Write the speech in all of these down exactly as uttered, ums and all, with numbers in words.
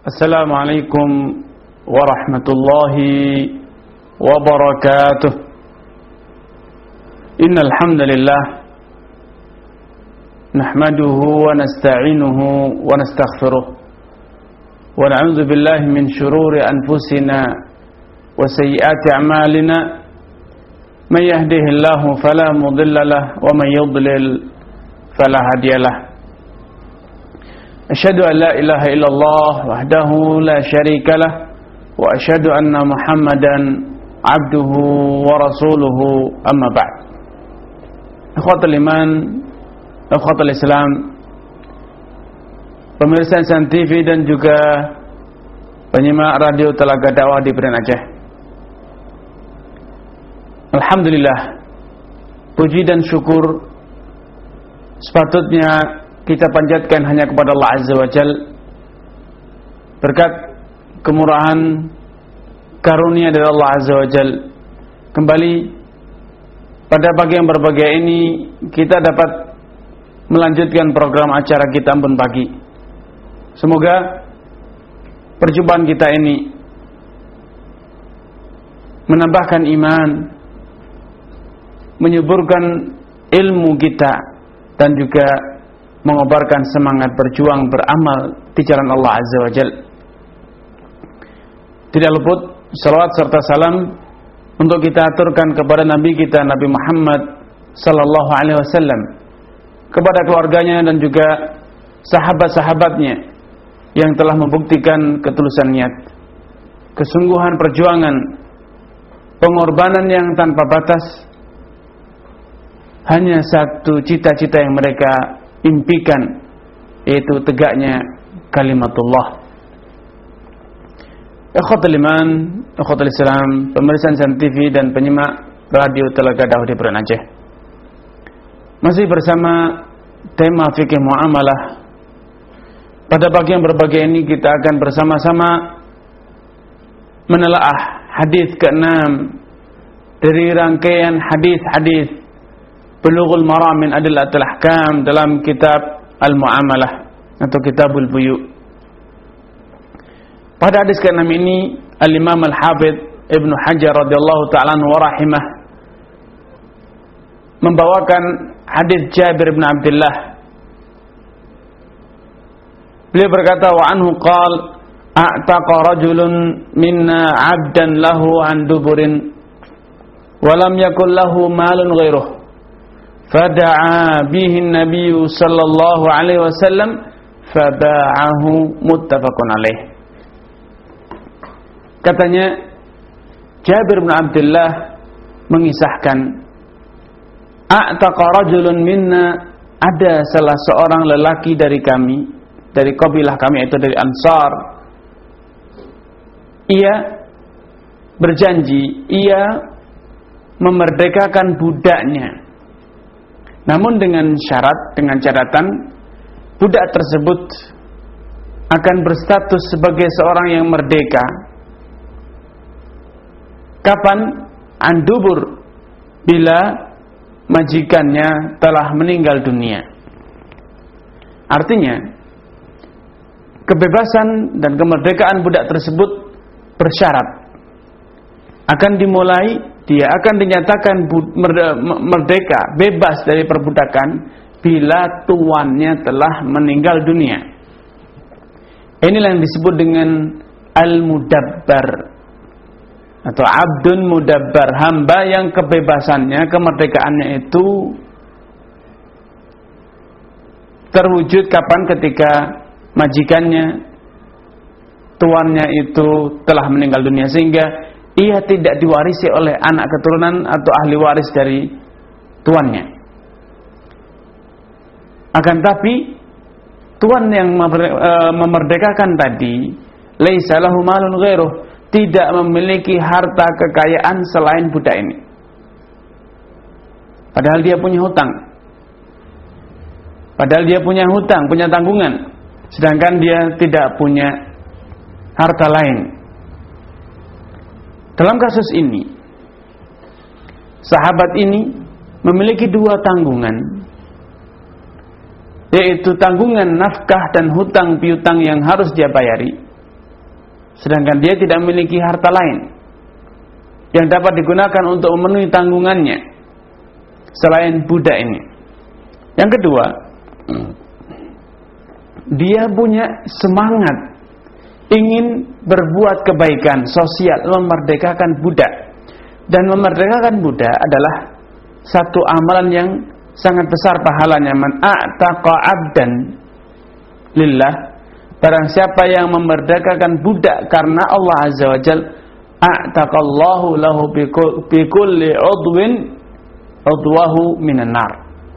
Assalamualaikum warahmatullahi wabarakatuh. Innal hamdalillah nahmaduhu wa nasta'inuhu wa nastaghfiruh wa na'udzu billahi min shururi anfusina wa sayyiati a'malina. Man yahdihillahu fala mudilla lahu wa man yudlil fala hadiya lahu. Asyhadu an la ilaha illallah wahdahu la syarika lah wa asyhadu anna Muhammadan abduhu wa rasuluhu, amma ba'd. Ikhwatul iman, ikhwatul Islam, pemirsa Insan T V dan juga penyimak radio Telaga Dakwah di Perian Aceh. Alhamdulillah, puji dan syukur sepatutnya kita panjatkan hanya kepada Allah Azza wa Jal, berkat kemurahan karunia dari Allah Azza wa Jal. Kembali pada pagi yang berbahagia ini kita dapat melanjutkan program acara kita Ambon Pagi. Semoga perjumpaan kita ini menambahkan iman, menyuburkan ilmu kita, dan juga mengobarkan semangat berjuang beramal di jalan Allah Azza wa Jal. Tidak luput salawat serta salam untuk kita aturkan kepada Nabi kita Nabi Muhammad sallallahu alaihi wasallam, kepada keluarganya dan juga sahabat-sahabatnya yang telah membuktikan ketulusan niat, kesungguhan perjuangan, pengorbanan yang tanpa batas, hanya satu cita-cita yang mereka impikan, yaitu tegaknya kalimatullah. Ikhwatul iman, ikhwatul Islam, pemirsa Insan T V dan penyimak radio Telaga Dakwah di Perian Aceh, masih bersama tema fikih muamalah. Pada pagi yang berbahagia ini kita akan bersama-sama menelaah hadis keenam dari rangkaian hadis-hadis Bulughul Maram min Adillatil Ahkam dalam kitab Al-Mu'amalah atau Kitabul Buyu'. Pada hadis keenam ini Al-Imam Al-Hafidz Ibnu Hajar radhiyallahu ta'ala anhu wa rahimah membawakan hadis Jabir bin Abdullah. Beliau berkata, wa anhu qala a'taqa rajulun minna 'abdan lahu 'an duburin wa lam yakul lahu malun ghairuh fada'a bihi an-nabiy sallallahu alaihi wasallam faba'ahu, muttafaqun alaih. Katanya Jabir bin Abdullah mengisahkan, a'taqa rajulun minna, ada salah seorang lelaki dari kami, dari kabilah kami, itu dari Ansar. Ia berjanji, ia memerdekakan budaknya, namun dengan syarat, dengan catatan budak tersebut akan berstatus sebagai seorang yang merdeka kapan? Andubur, bila majikannya telah meninggal dunia. Artinya kebebasan dan kemerdekaan budak tersebut bersyarat akan dimulai, dia akan dinyatakan merdeka, bebas dari perbudakan bila tuannya telah meninggal dunia. Inilah yang disebut dengan al-mudabbar atau abdun mudabbar, hamba yang kebebasannya, kemerdekaannya itu terwujud kapan? Ketika majikannya, tuannya itu telah meninggal dunia, sehingga ia tidak diwarisi oleh anak keturunan atau ahli waris dari tuannya. Akan tapi tuan yang memerdekakan tadi, laisa lahu malun ghairuh, tidak memiliki harta kekayaan selain budak ini. Padahal dia punya hutang. Padahal dia punya hutang, punya tanggungan, sedangkan dia tidak punya harta lain. Dalam kasus ini, sahabat ini memiliki dua tanggungan, yaitu tanggungan nafkah dan hutang piutang yang harus dia bayari, sedangkan dia tidak memiliki harta lain yang dapat digunakan untuk memenuhi tanggungannya selain budak ini. Yang kedua, dia punya semangat ingin berbuat kebaikan sosial, memerdekakan budak. Dan memerdekakan budak adalah satu amalan yang sangat besar pahalanya. Man a'taqa 'abdan lillah, barang siapa yang memerdekakan budak karena Allah Azza wa Jalla, a'taqallahu lahu bi kulli 'udwin 'udwahu minan nar.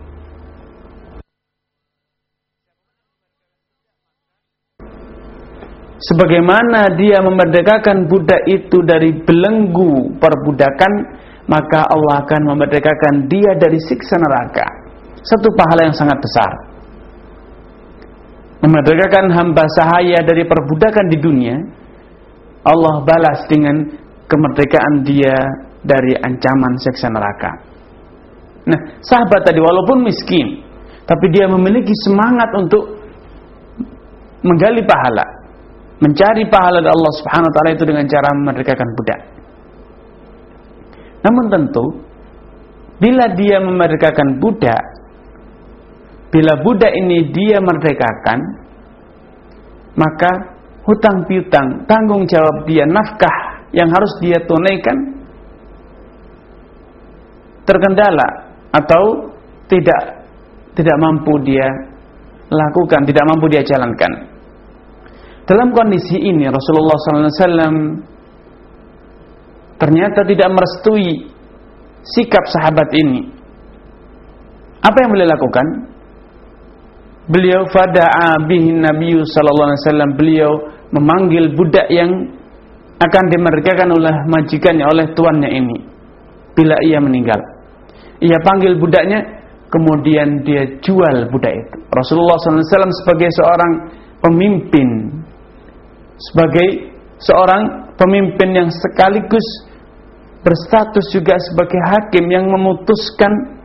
Sebagaimana dia memerdekakan budak itu dari belenggu perbudakan, maka Allah akan memerdekakan dia dari siksa neraka. Satu pahala yang sangat besar. Memerdekakan hamba sahaya dari perbudakan di dunia, Allah balas dengan kemerdekaan dia dari ancaman siksa neraka. Nah, sahabat tadi walaupun miskin, tapi dia memiliki semangat untuk menggali pahala, mencari pahala dari Allah Subhanahu wa taala itu dengan cara memerdekakan budak. Namun tentu bila dia memerdekakan budak, bila budak ini dia merdekakan, maka hutang piutang, tanggung jawab dia, nafkah yang harus dia tunaikan terkendala atau tidak tidak mampu dia lakukan, tidak mampu dia jalankan. Dalam kondisi ini Rasulullah sallallahu alaihi wasallam ternyata tidak merestui sikap sahabat ini. Apa yang beliau lakukan? Beliau fada'a bihin Nabi sallallahu alaihi wasallam, beliau memanggil budak yang akan dimerdekakan oleh majikannya, oleh tuannya ini bila ia meninggal. Ia panggil budaknya, kemudian dia jual budak itu. Rasulullah sallallahu alaihi wasallam sebagai seorang pemimpin, sebagai seorang pemimpin yang sekaligus berstatus juga sebagai hakim yang memutuskan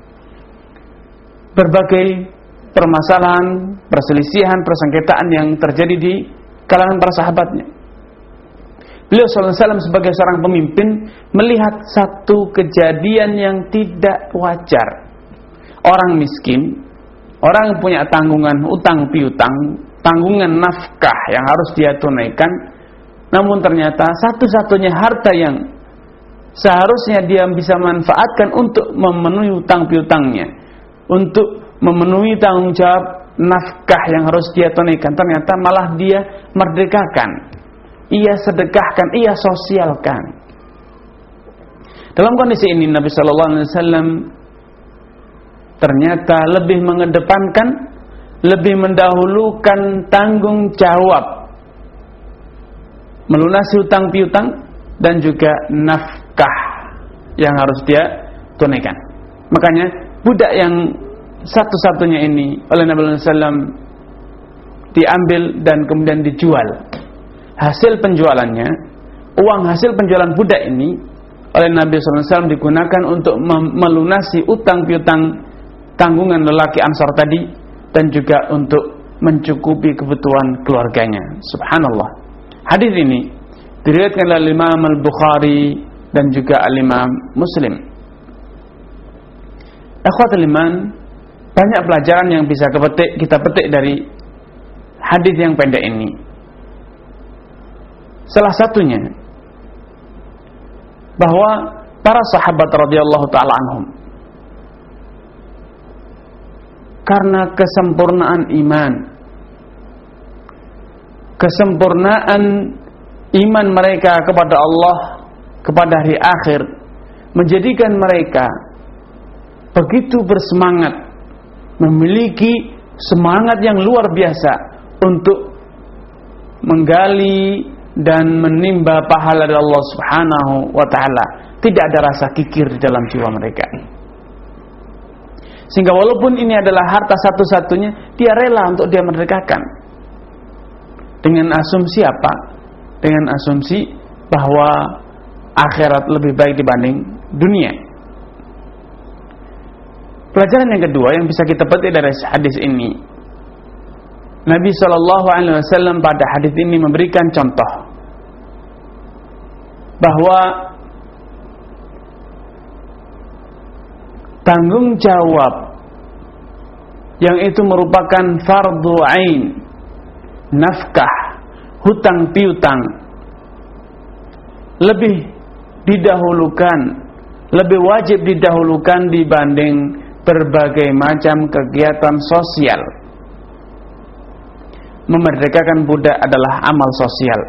berbagai permasalahan, perselisihan, persengketaan yang terjadi di kalangan para sahabatnya. Beliau sallallahu alaihi wasallam sebagai seorang pemimpin melihat satu kejadian yang tidak wajar. Orang miskin, orang yang punya tanggungan utang piutang, tanggungan nafkah yang harus dia tunaikan, namun ternyata satu-satunya harta yang seharusnya dia bisa manfaatkan untuk memenuhi utang piutangnya, untuk memenuhi tanggung jawab nafkah yang harus dia tunaikan, ternyata malah dia merdekakan, ia sedekahkan, ia sosialkan. Dalam kondisi ini Nabi sallallahu alaihi wasallam ternyata lebih mengedepankan, lebih mendahulukan tanggung jawab melunasi utang piutang dan juga nafkah yang harus dia tunaikan. Makanya budak yang satu-satunya ini oleh Nabi sallallahu alaihi wasallam diambil dan kemudian dijual. Hasil penjualannya, uang hasil penjualan budak ini oleh Nabi sallallahu alaihi wasallam digunakan untuk melunasi utang piutang tanggungan lelaki Ansar tadi, dan juga untuk mencukupi kebutuhan keluarganya. Subhanallah. Hadis ini diriwayatkan oleh Imam Al-Bukhari dan juga Al-Imam Muslim. Akhwatul iman, banyak pelajaran yang bisa kepetik, kita petik dari hadis yang pendek ini. Salah satunya bahwa para sahabat radhiyallahu taala anhum, karena kesempurnaan iman, kesempurnaan iman mereka kepada Allah, kepada hari akhir, menjadikan mereka begitu bersemangat, memiliki semangat yang luar biasa untuk menggali dan menimba pahala dari Allah Subhanahu wa taala. Tidak ada rasa kikir di dalam jiwa mereka. Sehingga walaupun ini adalah harta satu-satunya, dia rela untuk dia merdekakan. Dengan asumsi apa? Dengan asumsi bahwa akhirat lebih baik dibanding dunia. Pelajaran yang kedua yang bisa kita petik dari hadis ini, Nabi shallallahu alaihi wasallam pada hadis ini memberikan contoh bahwa tanggung jawab yang itu merupakan fardu ain, nafkah, hutang piutang, lebih didahulukan, lebih wajib didahulukan dibanding berbagai macam kegiatan sosial. Memerdekakan budak adalah amal sosial.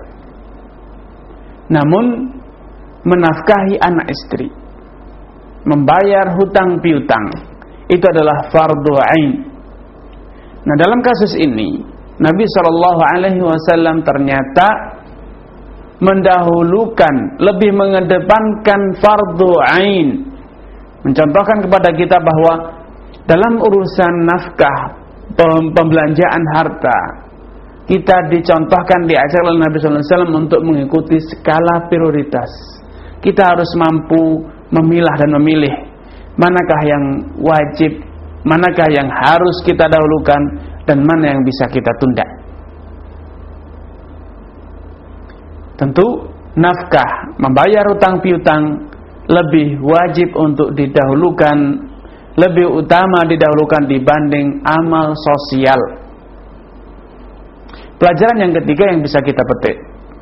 Namun menafkahi anak istri, membayar hutang piutang, itu adalah fardu ain. Nah, dalam kasus ini Nabi shallallahu alaihi wasallam ternyata mendahulukan, lebih mengedepankan fardu ain, mencontohkan kepada kita bahwa dalam urusan nafkah, pembelanjaan harta, kita dicontohkan, diajar oleh Nabi shallallahu alaihi wasallam untuk mengikuti skala prioritas. Kita harus mampu memilah dan memilih manakah yang wajib, manakah yang harus kita dahulukan, dan mana yang bisa kita tunda. Tentu nafkah, membayar hutang piutang lebih wajib untuk didahulukan, lebih utama didahulukan dibanding amal sosial. Pelajaran yang ketiga yang bisa kita petik,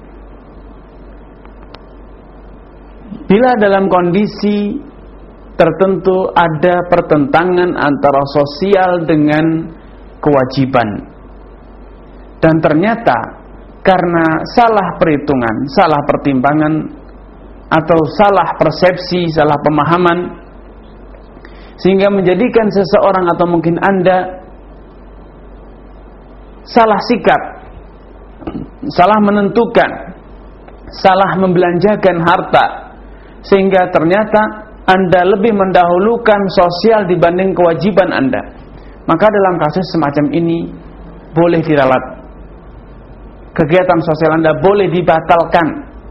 bila dalam kondisi tertentu ada pertentangan antara sosial dengan kewajiban, dan ternyata karena salah perhitungan, salah pertimbangan, atau salah persepsi, salah pemahaman, sehingga menjadikan seseorang atau mungkin Anda salah sikap, salah menentukan, salah membelanjakan harta, sehingga ternyata Anda lebih mendahulukan sosial dibanding kewajiban Anda, maka dalam kasus semacam ini boleh diralat. Kegiatan sosial Anda boleh dibatalkan,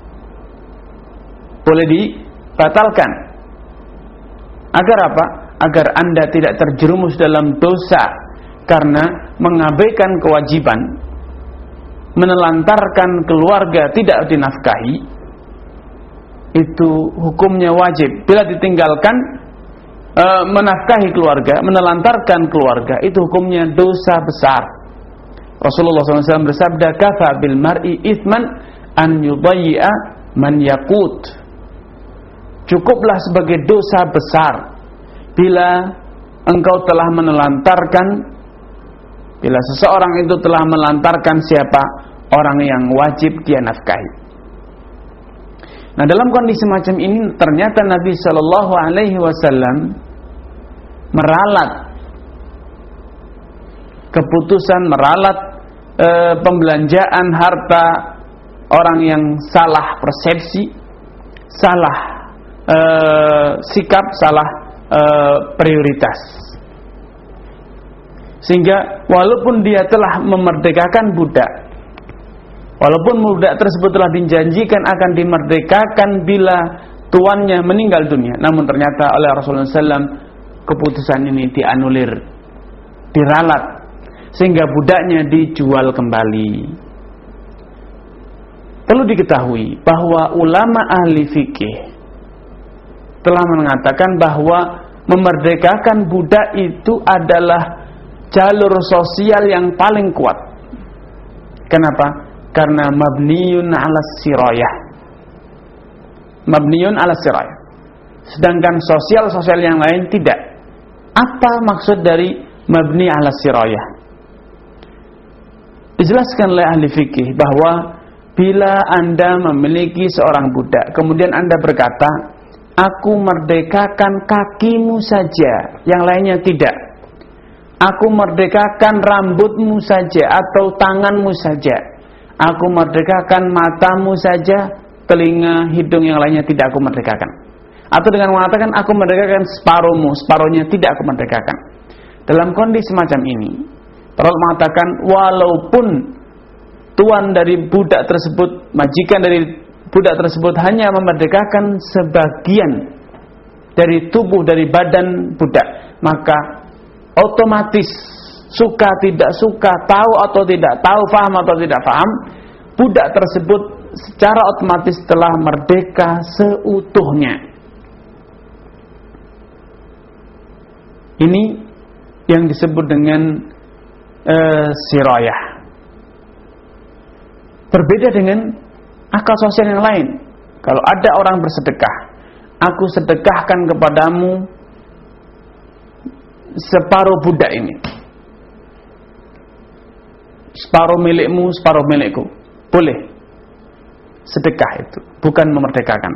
boleh dibatalkan. Agar apa? Agar Anda tidak terjerumus dalam dosa karena mengabaikan kewajiban, menelantarkan keluarga tidak dinafkahi. Itu hukumnya wajib. Bila ditinggalkan e, menafkahi keluarga, menelantarkan keluarga, itu hukumnya dosa besar. Rasulullah shallallahu alaihi wasallam bersabda, "Kafa bil mar'i itsman an yudayyi'a man yaqut." Cukuplah sebagai dosa besar bila engkau telah menelantarkan, bila seseorang itu telah melantarkan siapa? Orang yang wajib dia nafkahi. Nah, dalam kondisi macam ini ternyata Nabi shallallahu alaihi wasallam meralat keputusan, meralat e, pembelanjaan harta orang yang salah persepsi, salah e, sikap, salah e, prioritas. Sehingga walaupun dia telah memerdekakan budak, walaupun budak tersebut telah dijanjikan akan dimerdekakan bila tuannya meninggal dunia, namun ternyata oleh Rasulullah shallallahu alaihi wasallam keputusan ini dianulir, diralat, sehingga budaknya dijual kembali. Perlu diketahui bahwa ulama ahli fikih telah mengatakan bahwa memerdekakan budak itu adalah jalur sosial yang paling kuat. Kenapa? Karena mabniyun ala sirayah, mabniyun ala sirayah. Sedangkan sosial-sosial yang lain tidak. Apa maksud dari mabni ala sirayah? Dijelaskan oleh ahli fikih bahwa bila Anda memiliki seorang budak, kemudian Anda berkata, aku merdekakan kakimu saja, yang lainnya tidak. Aku merdekakan rambutmu saja atau tanganmu saja. Aku merdekakan matamu saja, telinga, hidung, yang lainnya tidak aku merdekakan. Atau dengan mengatakan aku merdekakan separuhmu, separuhnya tidak aku merdekakan. Dalam kondisi semacam ini, para ulama mengatakan walaupun tuan dari budak tersebut, majikan dari budak tersebut hanya memerdekakan sebagian dari tubuh, dari badan budak, maka otomatis suka tidak suka, tahu atau tidak tahu, paham atau tidak paham, budak tersebut secara otomatis telah merdeka seutuhnya. Ini yang disebut dengan uh, sirayah. Berbeda dengan akal sosial yang lain. Kalau ada orang bersedekah, aku sedekahkan kepadamu separuh budak ini, separuh milikmu, separuh milikku. Boleh. Sedekah itu bukan memerdekakan.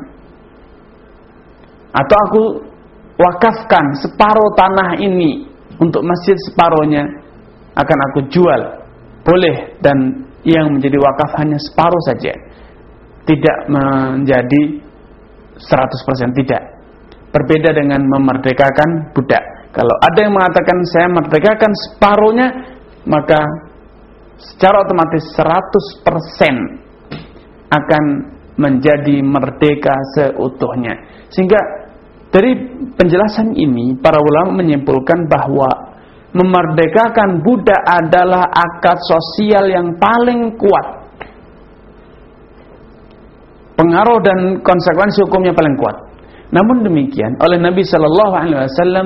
Atau aku wakafkan separuh tanah ini untuk masjid, separuhnya akan aku jual. Boleh. Dan yang menjadi wakaf hanya separuh saja, tidak menjadi seratus persen, tidak. Berbeda dengan memerdekakan budak. Kalau ada yang mengatakan saya merdekakan separuhnya, maka secara otomatis seratus persen akan menjadi merdeka seutuhnya. Sehingga dari penjelasan ini para ulama menyimpulkan bahwa memerdekakan budak adalah akad sosial yang paling kuat. Pengaruh dan konsekuensi hukumnya paling kuat. Namun demikian, oleh Nabi Shallallahu Alaihi Wasallam,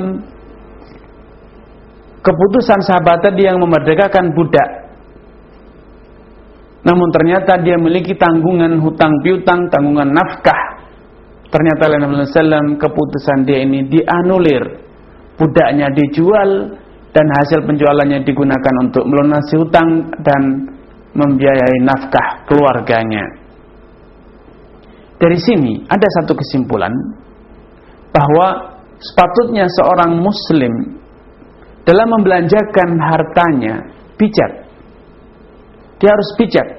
keputusan sahabat tadi yang memerdekakan budak, namun ternyata dia memiliki tanggungan hutang piutang, tanggungan nafkah. Ternyata oleh Nabi Shallallahu Alaihi Wasallam keputusan dia ini dianulir, budaknya dijual dan hasil penjualannya digunakan untuk melunasi hutang dan membiayai nafkah keluarganya. Dari sini ada satu kesimpulan bahwa sepatutnya seorang muslim dalam membelanjakan hartanya bijak. Dia harus bijak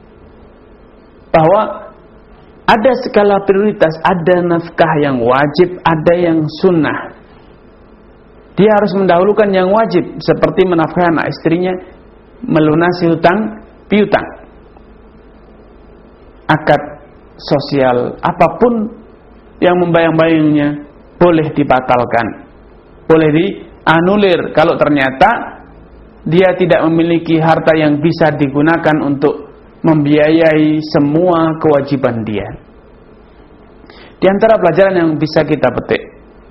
bahwa ada skala prioritas, ada nafkah yang wajib, ada yang sunnah. Dia harus mendahulukan yang wajib, seperti menafkahi anak istrinya, melunasi hutang piutang. Akad sosial apapun yang membayang-bayangnya boleh dibatalkan, boleh dianulir kalau ternyata dia tidak memiliki harta yang bisa digunakan untuk membiayai semua kewajiban dia. Di antara pelajaran yang bisa kita petik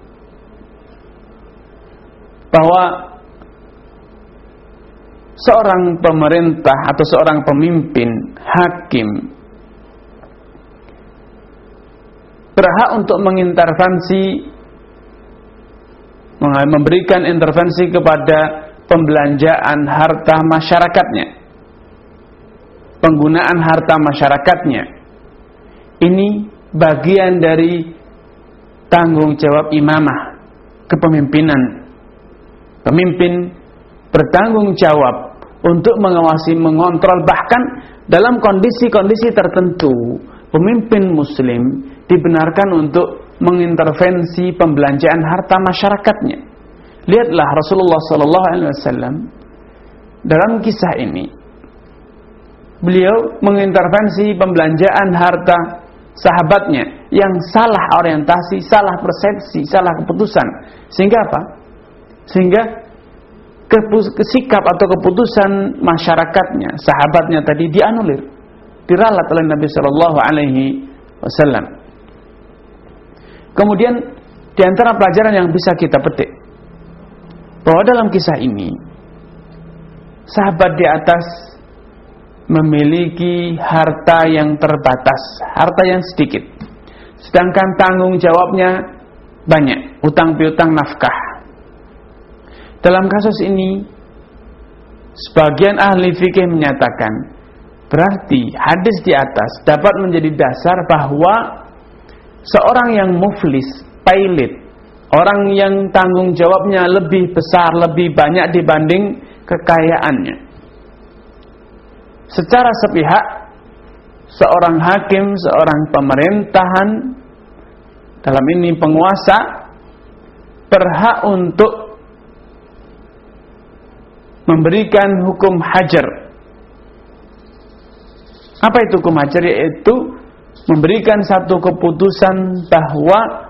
bahwa seorang pemerintah atau seorang pemimpin, hakim, berhak untuk mengintervensi, memberikan intervensi kepada pembelanjaan harta masyarakatnya, penggunaan harta masyarakatnya. Ini bagian dari tanggung jawab imamah, kepemimpinan. Pemimpin bertanggung jawab untuk mengawasi, mengontrol, bahkan dalam kondisi-kondisi tertentu pemimpin muslim dibenarkan untuk mengintervensi pembelanjaan harta masyarakatnya. Lihatlah Rasulullah sallallahu alaihi wasallam dalam kisah ini, beliau mengintervensi pembelanjaan harta sahabatnya yang salah orientasi, salah persepsi, salah keputusan. Sehingga apa? Sehingga sikap atau keputusan masyarakatnya, sahabatnya tadi dianulir, diralat oleh Nabi sallallahu alaihi wasallam. Kemudian di antara pelajaran yang bisa kita petik bahwa dalam kisah ini sahabat di atas memiliki harta yang terbatas, harta yang sedikit, sedangkan tanggung jawabnya banyak, utang piutang, nafkah. Dalam kasus ini sebagian ahli fikih menyatakan berarti hadis di atas dapat menjadi dasar bahwa seorang yang muflis, pailit, orang yang tanggung jawabnya lebih besar, lebih banyak dibanding kekayaannya, secara sepihak seorang hakim, seorang pemerintahan, dalam ini penguasa, berhak untuk memberikan hukum hajar. Apa itu hukum hajar? Yaitu memberikan satu keputusan bahwa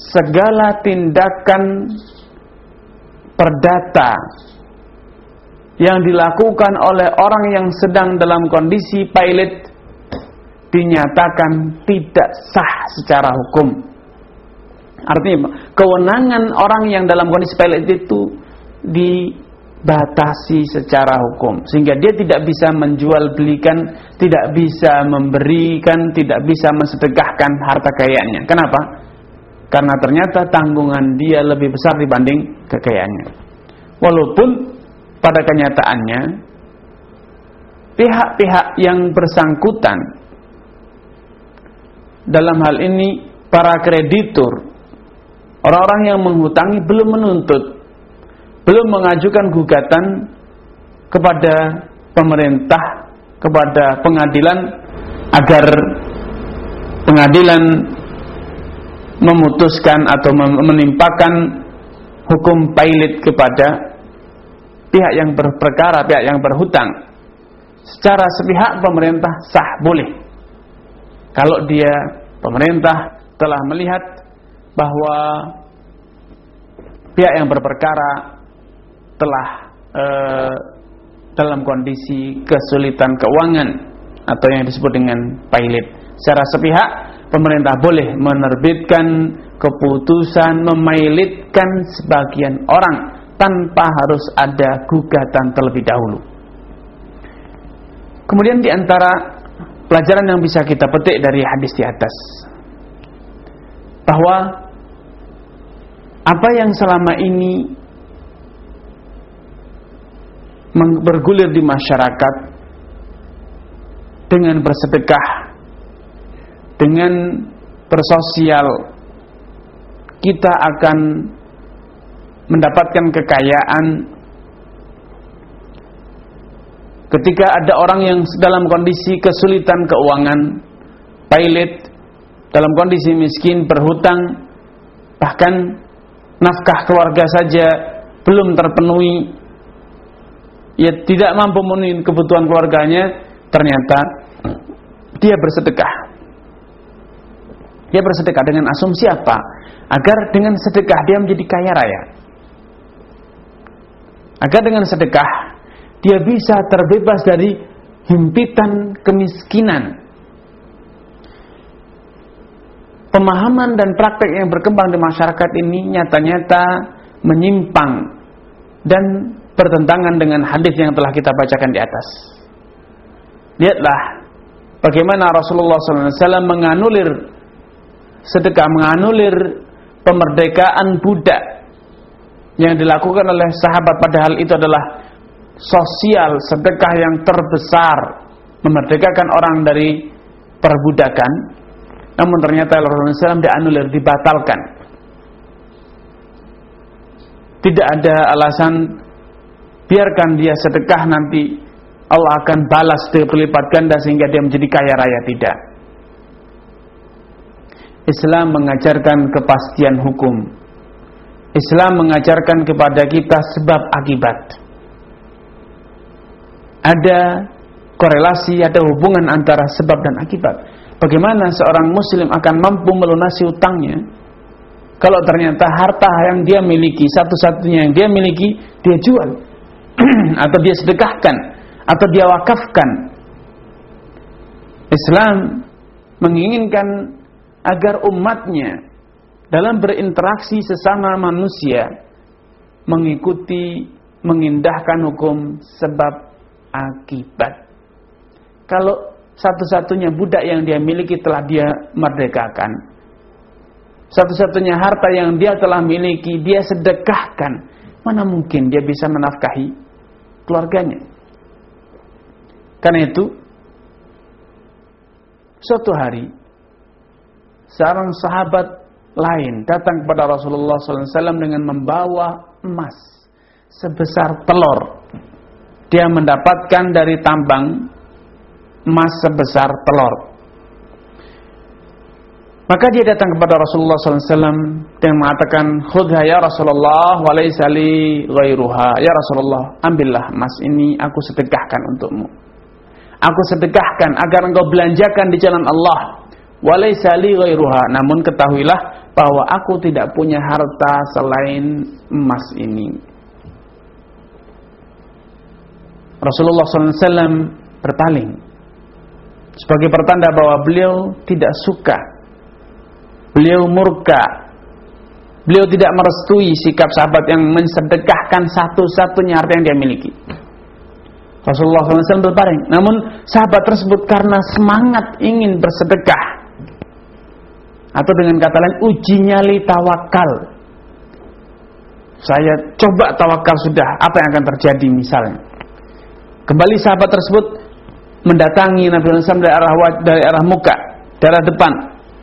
segala tindakan perdata yang dilakukan oleh orang yang sedang dalam kondisi pailit dinyatakan tidak sah secara hukum. Artinya kewenangan orang yang dalam kondisi pailit itu dibatasi secara hukum, sehingga dia tidak bisa menjual belikan, tidak bisa memberikan, tidak bisa mensedekahkan harta kekayaannya. Kenapa? Karena ternyata tanggungan dia lebih besar dibanding kekayaannya. Walaupun pada kenyataannya pihak-pihak yang bersangkutan, dalam hal ini para kreditur, orang-orang yang menghutangi, belum menuntut, belum mengajukan gugatan kepada pemerintah, kepada pengadilan, agar pengadilan memutuskan atau menimpakan hukum pailit kepada pihak yang berperkara, pihak yang berhutang. Secara sepihak pemerintah sah, boleh. Kalau dia, pemerintah telah melihat bahwa pihak yang berperkara telah eh, dalam kondisi kesulitan keuangan atau yang disebut dengan pailit. Secara sepihak pemerintah boleh menerbitkan keputusan memailitkan sebagian orang tanpa harus ada gugatan terlebih dahulu. Kemudian di antara pelajaran yang bisa kita petik dari hadis di atas, bahwa apa yang selama ini bergulir di masyarakat dengan bersedekah, dengan bersosial, kita akan mendapatkan kekayaan. Ketika ada orang yang dalam kondisi kesulitan keuangan, pailit, dalam kondisi miskin, berhutang, bahkan nafkah keluarga saja belum terpenuhi, ia tidak mampu memenuhi kebutuhan keluarganya, ternyata dia bersedekah. Dia bersedekah dengan asumsi apa? Agar dengan sedekah dia menjadi kaya raya. Agar dengan sedekah dia bisa terbebas dari himpitan kemiskinan. Pemahaman dan praktek yang berkembang di masyarakat ini nyata-nyata menyimpang dan bertentangan dengan hadis yang telah kita bacakan di atas. Lihatlah bagaimana Rasulullah shallallahu alaihi wasallam menganulir sedekah, menganulir pemerdekaan budak yang dilakukan oleh sahabat, padahal itu adalah sosial sedekah yang terbesar, memerdekakan orang dari perbudakan. Namun ternyata Rasulullah shallallahu alaihi wasallam dianulir, dibatalkan. Tidak ada alasan biarkan dia sedekah, nanti Allah akan balas berlipat ganda sehingga dia menjadi kaya raya. Tidak. Islam mengajarkan kepastian hukum. Islam mengajarkan kepada kita sebab akibat. Ada korelasi, ada hubungan antara sebab dan akibat. Bagaimana seorang muslim akan mampu melunasi utangnya kalau ternyata harta yang dia miliki, satu-satunya yang dia miliki, dia jual atau dia sedekahkan atau dia wakafkan. Islam menginginkan agar umatnya dalam berinteraksi sesama manusia mengikuti, mengindahkan hukum sebab akibat. Kalau satu-satunya budak yang dia miliki telah dia merdekakan, satu-satunya harta yang dia telah miliki dia sedekahkan, mana mungkin dia bisa menafkahi keluarganya? Karena itu, suatu hari seorang sahabat lain datang kepada Rasulullah shallallahu alaihi wasallam dengan membawa emas sebesar telur. Dia mendapatkan dari tambang emas sebesar telur. Maka dia datang kepada Rasulullah shallallahu alaihi wasallam dan mengatakan, "Khudha ya Rasulullah, wa laysa li ghairuha." Ya Rasulullah, ambillah emas ini, aku sedekahkan untukmu. Aku sedekahkan agar engkau belanjakan di jalan Allah. Wa laysa li ghairuha. Namun ketahuilah bahwa aku tidak punya harta selain emas ini. Rasulullah sallallahu alaihi wasallam berpaling sebagai pertanda bahwa beliau tidak suka, beliau murka, beliau tidak merestui sikap sahabat yang mensedekahkan satu-satunya harta yang dia miliki. Rasulullah sallallahu alaihi wasallam berpaling. Namun sahabat tersebut karena semangat ingin bersedekah, atau dengan kata lain uji nyali tawakal. Saya coba tawakal sudah, apa yang akan terjadi misalnya. Kembali sahabat tersebut mendatangi Nabi sallallahu alaihi wasallam dari arah dari arah muka, dari arah depan.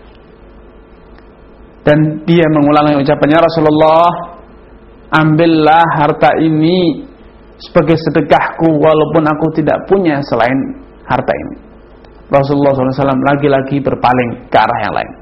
Dan dia mengulangi ucapannya, Rasulullah, ambillah harta ini sebagai sedekahku walaupun aku tidak punya selain harta ini. Rasulullah sallallahu alaihi wasallam lagi-lagi berpaling ke arah yang lain.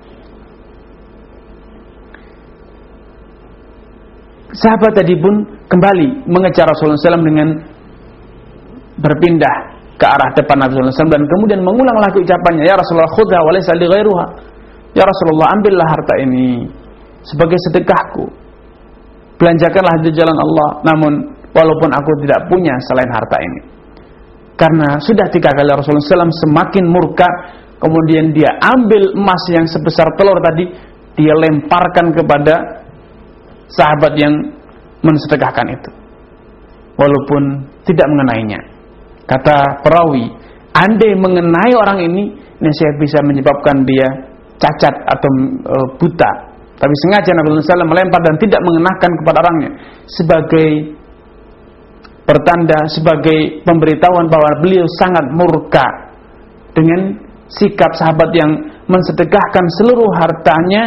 Sahabat tadi pun kembali mengejar Rasulullah sallallahu alaihi wasallam dengan berpindah ke arah depan Nabi sallallahu alaihi wasallam dan kemudian mengulang lagi ucapannya, ya Rasulullah, khudha wa laysa li ghairuha. Ya Rasulullah, ambillah harta ini sebagai sedekahku, belanjakanlah di jalan Allah, namun walaupun aku tidak punya selain harta ini. Karena sudah tiga kali Rasulullah sallallahu alaihi wasallam semakin murka, kemudian dia ambil emas yang sebesar telur tadi, dia lemparkan kepada sahabat yang mensedekahkan itu, walaupun tidak mengenainya. Kata perawi, andai mengenai orang ini, nescaya bisa menyebabkan dia cacat atau e, buta. Tapi sengaja Nabi sallallahu alaihi wasallam melempar dan tidak mengenakan kepada orangnya sebagai pertanda, sebagai pemberitahuan bahwa beliau sangat murka dengan sikap sahabat yang mensedekahkan seluruh hartanya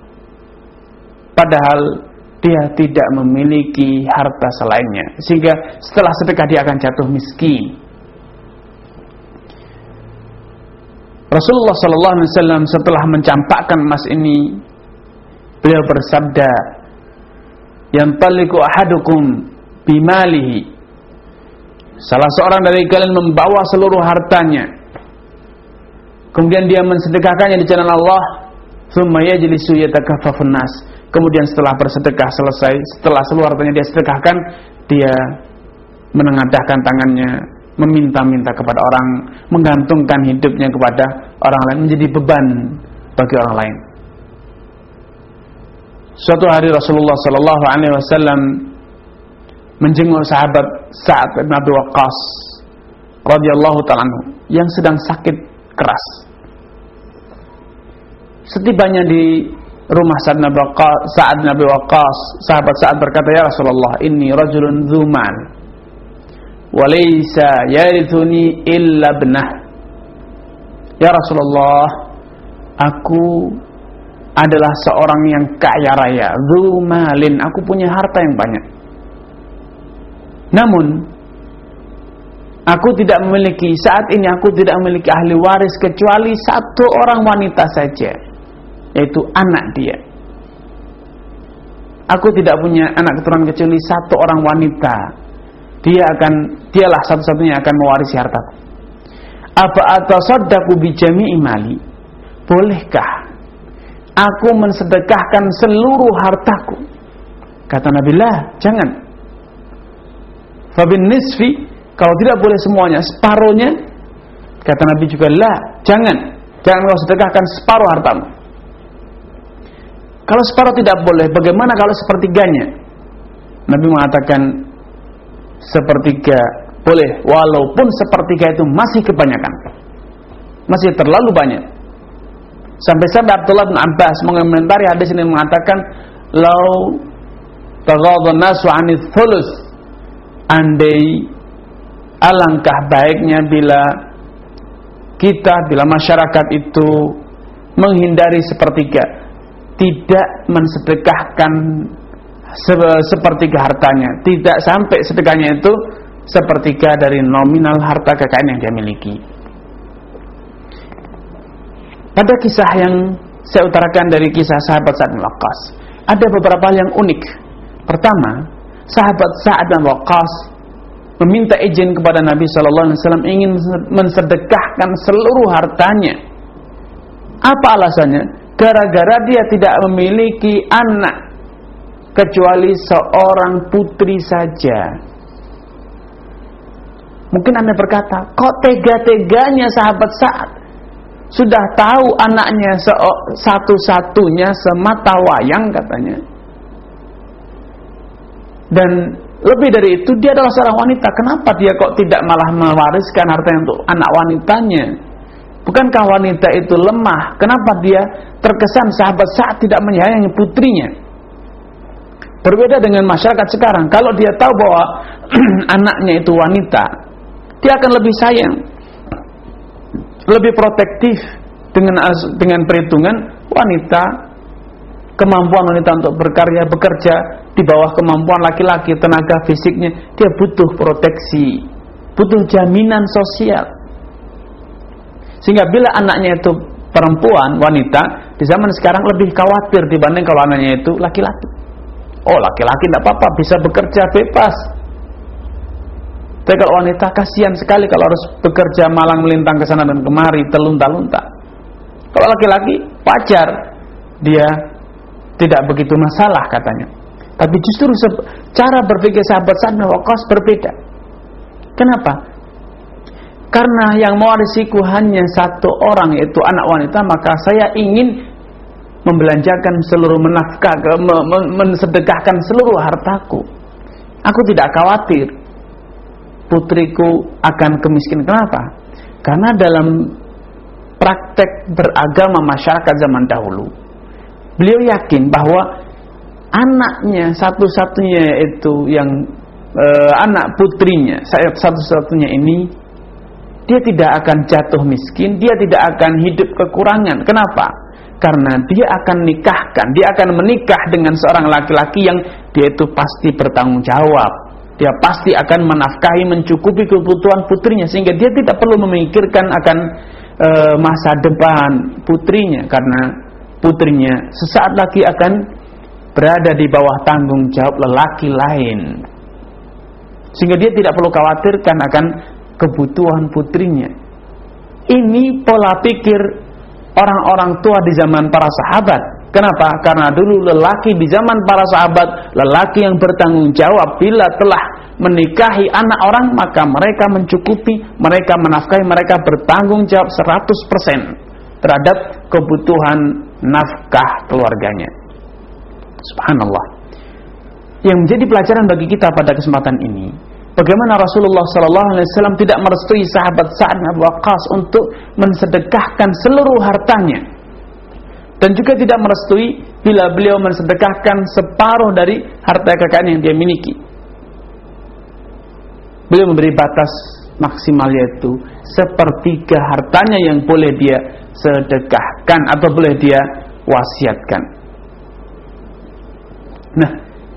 padahal dia tidak memiliki harta selainnya, sehingga setelah sedekah dia akan jatuh miskin. Rasulullah sallallahu alaihi wasallam setelah mencampakkan emas ini, beliau bersabda, "Yantaliqu ahadukum bimalihi." Salah seorang dari kalian membawa seluruh hartanya, kemudian dia mensedekahkannya di jalan Allah, "Tsumma yajlisu yatakaffafun nas." Kemudian setelah bersedekah selesai, setelah seluruh hartanya dia sedekahkan, dia menengadahkan tangannya, meminta-minta kepada orang, menggantungkan hidupnya kepada orang lain, menjadi beban bagi orang lain. Suatu hari Rasulullah sallallahu alaihi wasallam menjenguk sahabat Sa'ad bin Abi Waqqas radhiyallahu ta'ala anhu yang sedang sakit keras. Setibanya di rumah Sa'ad bin Abi Waqqas, sahabat Sa'ad berkata, "Ya Rasulullah, inni rajulun dzuman wa laysa yarithuni illa ibnah." Ya Rasulullah, aku adalah seorang yang kaya raya, dzumalin, aku punya harta yang banyak. Namun aku tidak memiliki, saat ini aku tidak memiliki ahli waris kecuali satu orang wanita saja, yaitu anak dia. Aku tidak punya anak keturunan kecuali satu orang wanita. Dia akan, dialah satu-satunya akan mewarisi hartaku. Apa atasaddaqu bi jami'i mali? Bolehkah aku mensedekahkan seluruh hartaku? Kata Nabi, "La, jangan." Fa bin nisfi, kalau tidak boleh semuanya, separuhnya. Kata Nabi juga, "La, jangan. Jangan kau sedekahkan separuh hartamu." Kalau separuh tidak boleh, bagaimana kalau sepertiganya? Nabi mengatakan sepertiga boleh, walaupun sepertiga itu masih kebanyakan, masih terlalu banyak. Sampai-sampai Abdullah bin Abbas mengomentari hadis ini mengatakan, "Lau taghadhan nasu 'anil thuluts," andai alangkah baiknya bila kita, bila masyarakat itu menghindari sepertiga, tidak mensedekahkan sepertiga hartanya, tidak sampai sedekahnya itu sepertiga dari nominal harta kekayaan yang dia miliki. Pada kisah yang saya utarakan dari kisah sahabat Sa'ad bin Waqqas, ada beberapa hal yang unik. Pertama, sahabat Sa'ad bin Waqqas meminta izin kepada Nabi sallallahu alaihi wasallam ingin mensedekahkan seluruh hartanya. Apa alasannya? Gara-gara dia tidak memiliki anak kecuali seorang putri saja. Mungkin Anda berkata, kok tega-teganya sahabat Sa'ad? Sudah tahu anaknya satu-satunya semata wayang katanya. Dan lebih dari itu, dia adalah seorang wanita. Kenapa dia kok tidak malah mewariskan hartanya untuk anak wanitanya? Bukankah wanita itu lemah? Kenapa dia terkesan sahabat Sa'ad tidak menyayangi putrinya? Berbeda dengan masyarakat sekarang. Kalau dia tahu bahwa anaknya itu wanita, dia akan lebih sayang, lebih protektif dengan dengan perhitungan wanita, kemampuan wanita untuk berkarya, bekerja di bawah kemampuan laki-laki, tenaga fisiknya, dia butuh proteksi, butuh jaminan sosial. Sehingga bila anaknya itu perempuan, wanita, di zaman sekarang lebih khawatir dibanding kalau anaknya itu laki-laki. Oh, laki-laki tidak apa-apa, bisa bekerja bebas. Tapi kalau wanita, kasihan sekali kalau harus bekerja malang melintang ke sana dan kemari, terlunta-lunta. Kalau laki-laki, wajar, dia tidak begitu masalah katanya. Tapi justru cara berpikir sahabat Sa'ad bin Waqqas berbeda. Kenapa? Karena yang mewarisiku hanya satu orang, yaitu anak wanita, maka saya ingin membelanjakan seluruh menafkah, mensedekahkan seluruh hartaku. Aku tidak khawatir putriku akan kemiskinan. Kenapa? Karena dalam praktek beragama masyarakat zaman dahulu, beliau yakin bahwa anaknya satu-satunya itu yang eh, anak putrinya, satu-satunya ini, dia tidak akan jatuh miskin, dia tidak akan hidup kekurangan. Kenapa? Karena dia akan nikahkan, dia akan menikah dengan seorang laki-laki yang dia itu pasti bertanggung jawab. Dia pasti akan menafkahi, mencukupi kebutuhan putrinya, sehingga dia tidak perlu memikirkan akan e, masa depan putrinya, karena putrinya sesaat lagi akan berada di bawah tanggung jawab lelaki lain. Sehingga dia tidak perlu khawatirkan akan kebutuhan putrinya. Ini pola pikir orang-orang tua di zaman para sahabat. Kenapa? Karena dulu lelaki di zaman para sahabat, lelaki yang bertanggung jawab, bila telah menikahi anak orang, maka mereka mencukupi, mereka menafkahi, mereka bertanggung jawab seratus persen terhadap kebutuhan nafkah keluarganya. Subhanallah. Yang menjadi pelajaran bagi kita pada kesempatan ini, bagaimana Rasulullah sallallahu alaihi wasallam tidak merestui sahabat Sa'ad bin Waqqas untuk mensedekahkan seluruh hartanya, dan juga tidak merestui bila beliau mensedekahkan separuh dari harta kekayaan yang dia miliki. Beliau memberi batas maksimal, yaitu sepertiga hartanya yang boleh dia sedekahkan atau boleh dia wasiatkan. Nah,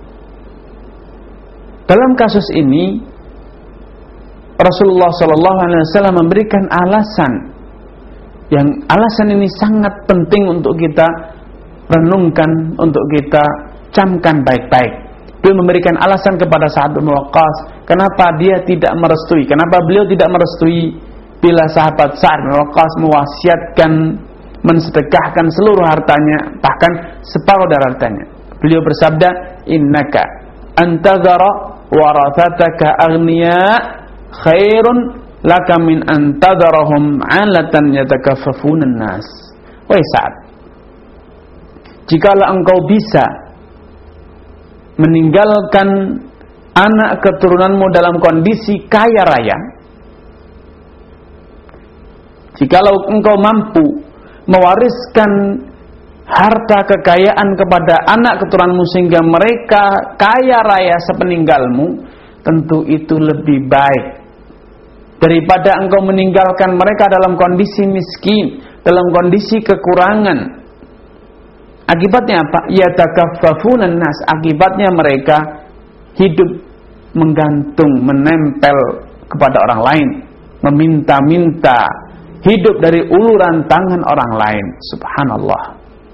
dalam kasus ini Rasulullah shallallahu alaihi wasallam memberikan alasan, yang alasan ini sangat penting untuk kita renungkan, untuk kita camkan baik-baik. Beliau memberikan alasan kepada Sa'ad bin Waqqas kenapa dia tidak merestui, kenapa beliau tidak merestui bila sahabat Sa'ad bin Waqqas mewasiatkan mensedekahkan seluruh hartanya, bahkan separuh dari hartanya. Beliau bersabda, innaka antadhara warathataka aghniya khairun laka min antadharahum 'alatan yatakaffafuna an-nas. Wahai Sa'ad, jikalau engkau bisa meninggalkan anak keturunanmu dalam kondisi kaya raya, jikalau engkau mampu mewariskan harta kekayaan kepada anak keturunanmu sehingga mereka kaya raya sepeninggalmu, tentu itu lebih baik daripada engkau meninggalkan mereka dalam kondisi miskin, dalam kondisi kekurangan. Akibatnya apa? Yatakaffafuna nas. Akibatnya mereka hidup menggantung, menempel kepada orang lain, meminta-minta, hidup dari uluran tangan orang lain. Subhanallah.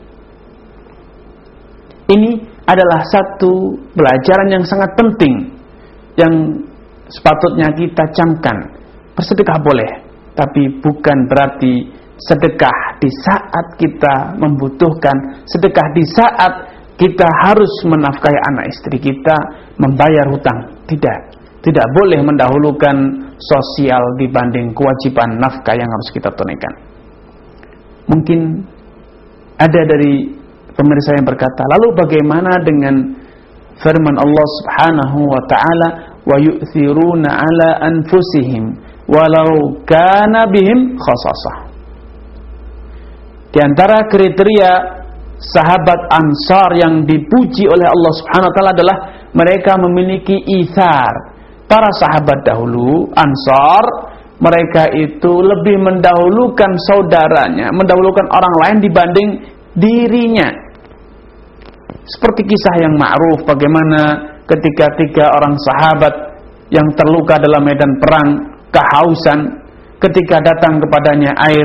Ini adalah satu pelajaran yang sangat penting yang sepatutnya kita camkan. Bersedekah boleh, tapi bukan berarti sedekah di saat kita membutuhkan, sedekah di saat kita harus menafkahi anak istri kita, membayar hutang. Tidak. Tidak boleh mendahulukan sosial dibanding kewajiban nafkah yang harus kita tunaikan. Mungkin ada dari pemirsa yang berkata, lalu bagaimana dengan firman Allah Subhanahu wa taala, wa yu'thiruna ala anfusihim walau kana bihim khasasah. Di antara kriteria sahabat Ansar yang dipuji oleh Allah Subhanahu wa taala adalah mereka memiliki itsar. Para sahabat dahulu Ansar, mereka itu lebih mendahulukan saudaranya, mendahulukan orang lain dibanding dirinya. Seperti kisah yang ma'ruf bagaimana ketika tiga orang sahabat yang terluka dalam medan perang kehausan, ketika datang kepadanya air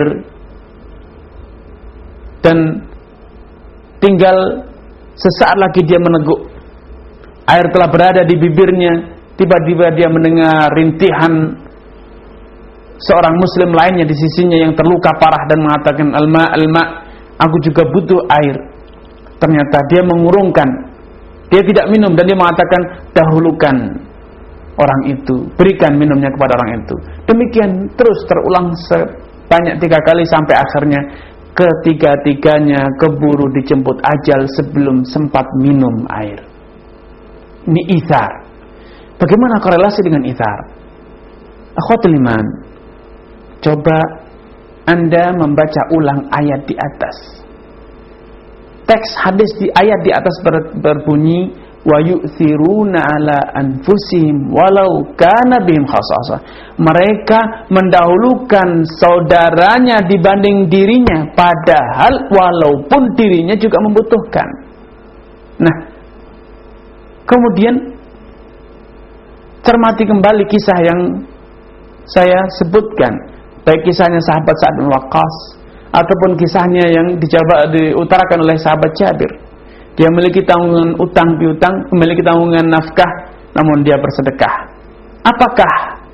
dan tinggal sesaat lagi dia meneguk, air telah berada di bibirnya, tiba-tiba dia mendengar rintihan seorang muslim lainnya di sisinya yang terluka parah dan mengatakan, alma alma, aku juga butuh air. Ternyata dia mengurungkan, dia tidak minum dan dia mengatakan, dahulukan orang itu, berikan minumnya kepada orang itu. Demikian terus terulang sebanyak tiga kali sampai akhirnya ketiga-tiganya keburu dijemput ajal sebelum sempat minum air. Ini itsar. Bagaimana korelasi dengan itsar? Akhwatul iman, coba Anda membaca ulang ayat di atas. Teks hadis di ayat di atas ber, berbunyi wa yu'thiruna ala anfusihim walau kana bihim khasasah. Mereka mendahulukan saudaranya dibanding dirinya padahal walaupun dirinya juga membutuhkan. Nah, kemudian cermati kembali kisah yang saya sebutkan, baik kisahnya sahabat Sa'ad bin Waqqas ataupun kisahnya yang dijawab diutarakan oleh sahabat Jabir. Dia memiliki tanggungan utang piutang, memiliki tanggungan nafkah, namun dia bersedekah. Apakah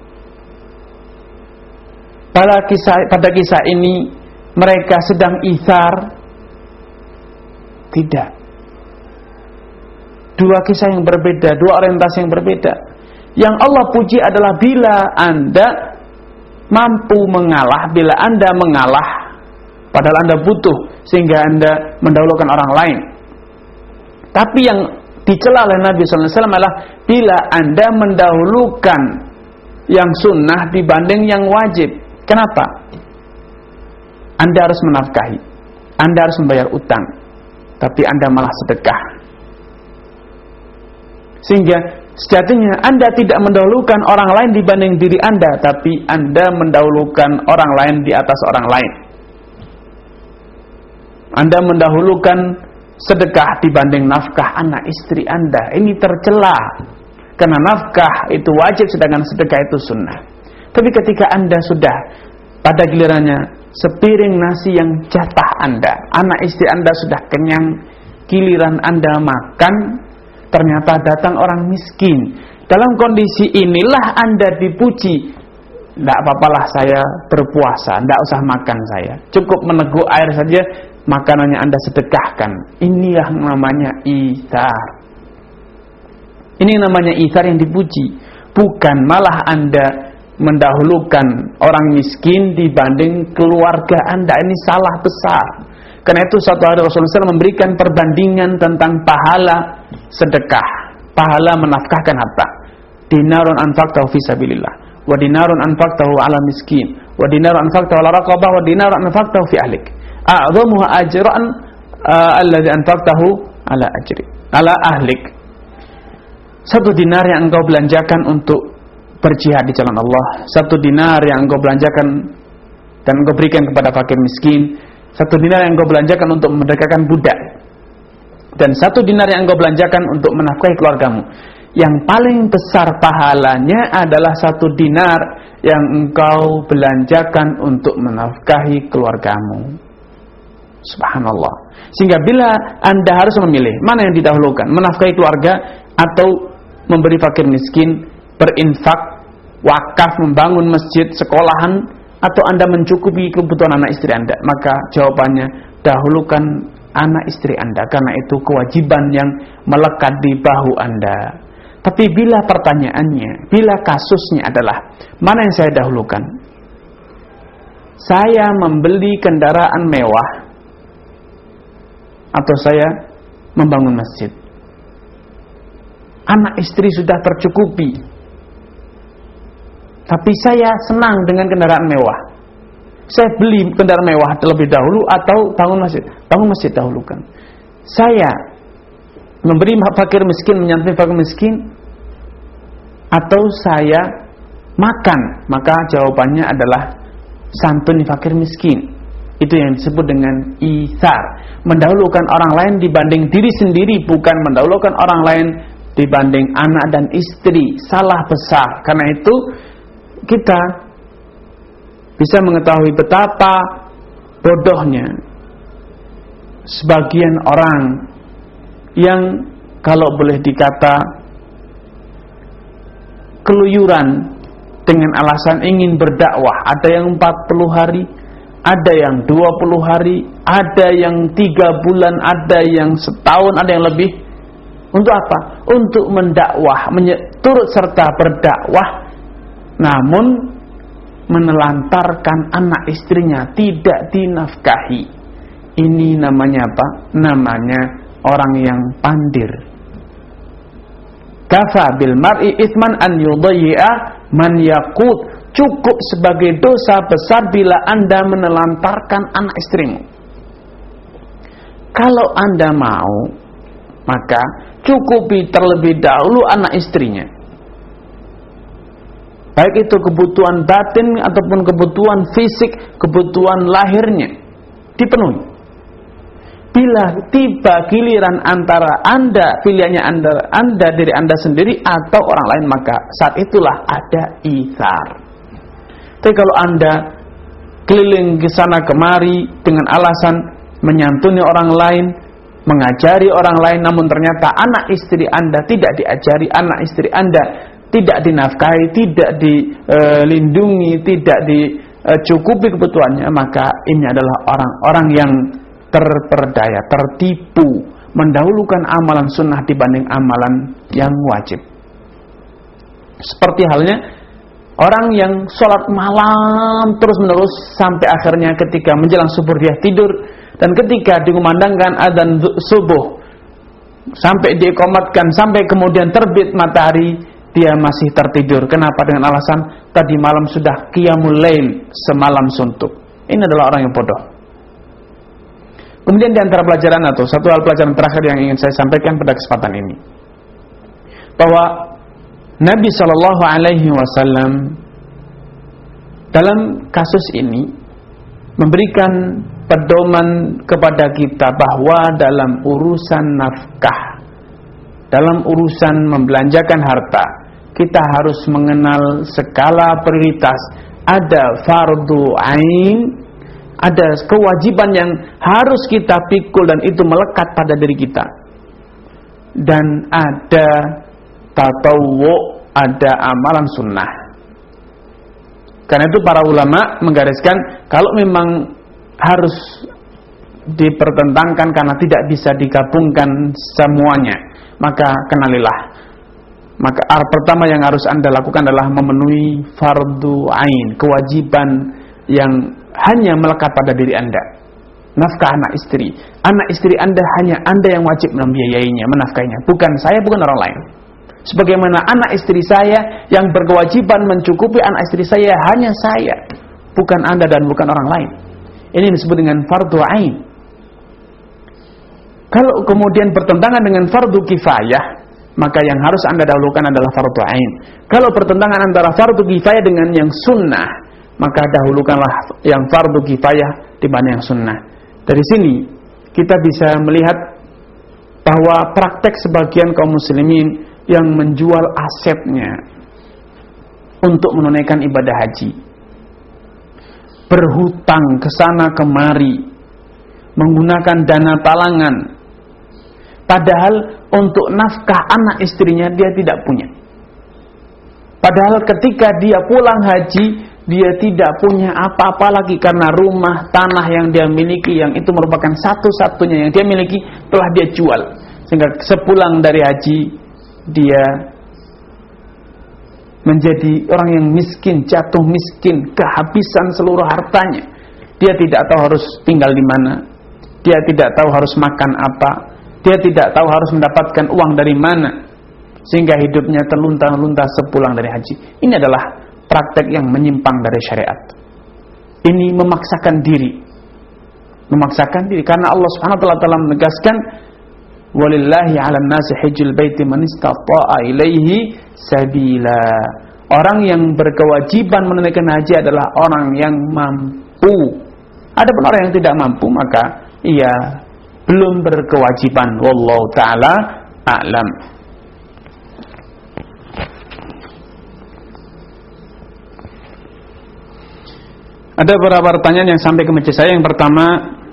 pada kisah pada kisah ini mereka sedang itsar? Tidak. Dua kisah yang berbeda, dua orientasi yang berbeda. Yang Allah puji adalah bila Anda mampu mengalah, bila Anda mengalah padahal Anda butuh sehingga Anda mendahulukan orang lain. Tapi yang dicela oleh Nabi sallallahu alaihi wasallam adalah bila Anda mendahulukan yang sunnah dibanding yang wajib. Kenapa? Anda harus menafkahi, Anda harus membayar utang, tapi Anda malah sedekah. Sehingga sejatinya Anda tidak mendahulukan orang lain dibanding diri Anda, tapi Anda mendahulukan orang lain di atas orang lain. Anda mendahulukan sedekah dibanding nafkah anak istri Anda. Ini tercela, karena nafkah itu wajib sedangkan sedekah itu sunnah. Tapi ketika Anda sudah pada gilirannya sepiring nasi yang jatah Anda, anak istri Anda sudah kenyang, giliran Anda makan, ternyata datang orang miskin. Dalam kondisi inilah Anda dipuji. Tidak apa-apalah saya berpuasa, tidak usah makan saya, cukup meneguk air saja, makanannya Anda sedekahkan. Inilah namanya itsar. Ini namanya itsar yang dipuji. Bukan malah Anda mendahulukan orang miskin dibanding keluarga Anda. Ini salah besar. Karena itu suatu hari Rasulullah shallallahu alaihi wasallam memberikan perbandingan tentang pahala sedekah, pahala menafkahkan harta. Dinarun anfaqtahu fi sabilillah, wa dinarun anfaqtahu ala miskin, wa dinarun anfaqtahu ala raqabah, wa dinarun anfaqtahu fi ahlik. A'dhamuha ajran uh, alladhi anfaqtahu ala ajri, ala ahlik. Satu dinar yang engkau belanjakan untuk berjihad di jalan Allah, satu dinar yang engkau belanjakan dan engkau berikan kepada fakir miskin, satu dinar yang engkau belanjakan untuk memerdekakan budak, dan satu dinar yang engkau belanjakan untuk menafkahi keluargamu. Yang paling besar pahalanya adalah satu dinar yang engkau belanjakan untuk menafkahi keluargamu. Subhanallah. Sehingga bila Anda harus memilih mana yang didahulukan, menafkahi keluarga atau memberi fakir miskin, berinfak, wakaf, membangun masjid, sekolahan, atau Anda mencukupi kebutuhan anak istri Anda, maka jawabannya dahulukan anak istri Anda, karena itu kewajiban yang melekat di bahu Anda. Tapi bila pertanyaannya, bila kasusnya adalah mana yang saya dahulukan? Saya membeli kendaraan mewah atau saya membangun masjid? Anak istri sudah tercukupi, tapi saya senang dengan kendaraan mewah. Saya beli kendaraan mewah terlebih dahulu atau bangun masjid? Bangun masjid dahulukan. Saya memberi fakir miskin, menyantuni fakir miskin, atau saya makan? Maka jawabannya adalah santuni fakir miskin. Itu yang disebut dengan itsar, mendahulukan orang lain dibanding diri sendiri, bukan mendahulukan orang lain dibanding anak dan istri. Salah besar. Karena itu kita bisa mengetahui betapa bodohnya sebagian orang yang kalau boleh dikata keluyuran dengan alasan ingin berdakwah. Ada yang empat puluh hari, ada yang dua puluh hari, ada yang tiga bulan, ada yang setahun, ada yang lebih. Untuk apa? Untuk mendakwah, turut serta berdakwah, namun menelantarkan anak istrinya, tidak dinafkahi. Ini namanya apa? Namanya orang yang pandir. Kafa bil mar'i itsman an yudayyi'a man yaqut. Cukup sebagai dosa besar bila Anda menelantarkan anak istrimu. Kalau Anda mau, maka cukupi terlebih dahulu anak istrinya. Baik itu kebutuhan batin ataupun kebutuhan fisik, kebutuhan lahirnya dipenuhi. Bila tiba giliran antara Anda, pilihannya Anda, Anda diri Anda sendiri atau orang lain, maka saat itulah ada itsar. Tapi kalau Anda keliling ke sana kemari dengan alasan menyantuni orang lain, mengajari orang lain, namun ternyata anak istri Anda tidak diajari, anak istri Anda tidak dinafkahi, tidak dilindungi, tidak dicukupi kebutuhannya, maka ini adalah orang-orang yang terperdaya, tertipu, mendahulukan amalan sunnah dibanding amalan yang wajib. Seperti halnya orang yang sholat malam terus menerus sampai akhirnya ketika menjelang subuh dia tidur, dan ketika dikumandangkan adzan subuh sampai diiqamatkan sampai kemudian terbit matahari dia masih tertidur. Kenapa? Dengan alasan tadi malam sudah qiyamul lail, semalam suntuk. Ini adalah orang yang bodoh. Kemudian di antara pelajaran atau satu hal pelajaran terakhir yang ingin saya sampaikan pada kesempatan ini, bahwa Nabi Shallallahu Alaihi Wasallam dalam kasus ini memberikan pedoman kepada kita bahwa dalam urusan nafkah, dalam urusan membelanjakan harta, kita harus mengenal skala prioritas. Ada fardu ain, ada kewajiban yang harus kita pikul dan itu melekat pada diri kita. Dan ada tatawwu, ada amalan sunnah. Karena itu para ulama menggariskan kalau memang harus dipertentangkan karena tidak bisa digabungkan semuanya, maka kenalilah. Maka hal pertama yang harus Anda lakukan adalah memenuhi fardu ain, kewajiban yang hanya melekat pada diri Anda. Nafkah anak istri. Anak istri Anda hanya Anda yang wajib membiayainya, menafkainya, bukan saya, bukan orang lain. Sebagaimana anak istri saya yang berkewajiban mencukupi anak istri saya hanya saya, bukan Anda dan bukan orang lain. Ini disebut dengan fardu ain. Kalau kemudian bertentangan dengan fardu kifayah, maka yang harus Anda dahulukan adalah fardu ain. Kalau bertentangan antara fardu kifayah dengan yang sunnah, maka dahulukanlah yang fardu kifayah dibanding yang sunnah. Dari sini kita bisa melihat bahwa praktek sebagian kaum muslimin yang menjual asetnya untuk menunaikan ibadah haji, berhutang ke sana kemari, menggunakan dana talangan, padahal untuk nafkah anak istrinya dia tidak punya. Padahal ketika dia pulang haji, dia tidak punya apa-apa lagi karena rumah, tanah yang dia miliki, yang itu merupakan satu-satunya yang dia miliki, telah dia jual. Sehingga sepulang dari haji, dia menjadi orang yang miskin, jatuh miskin, kehabisan seluruh hartanya. Dia tidak tahu harus tinggal di mana, dia tidak tahu harus makan apa, dia tidak tahu harus mendapatkan uang dari mana, sehingga hidupnya terlunta-lunta sepulang dari haji. Ini adalah praktek yang menyimpang dari syariat. Ini memaksakan diri, memaksakan diri karena Allah Subhanahu wa taala telah menegaskan, walillahi 'alan nasi hajjul baiti man istata'a ilaihi sabila. Orang yang berkewajiban menunaikan haji adalah orang yang mampu. Adapun orang yang tidak mampu, maka ia belum berkewajiban. Wallahu taala a'lam. Ada beberapa pertanyaan yang sampai ke meja saya. Yang pertama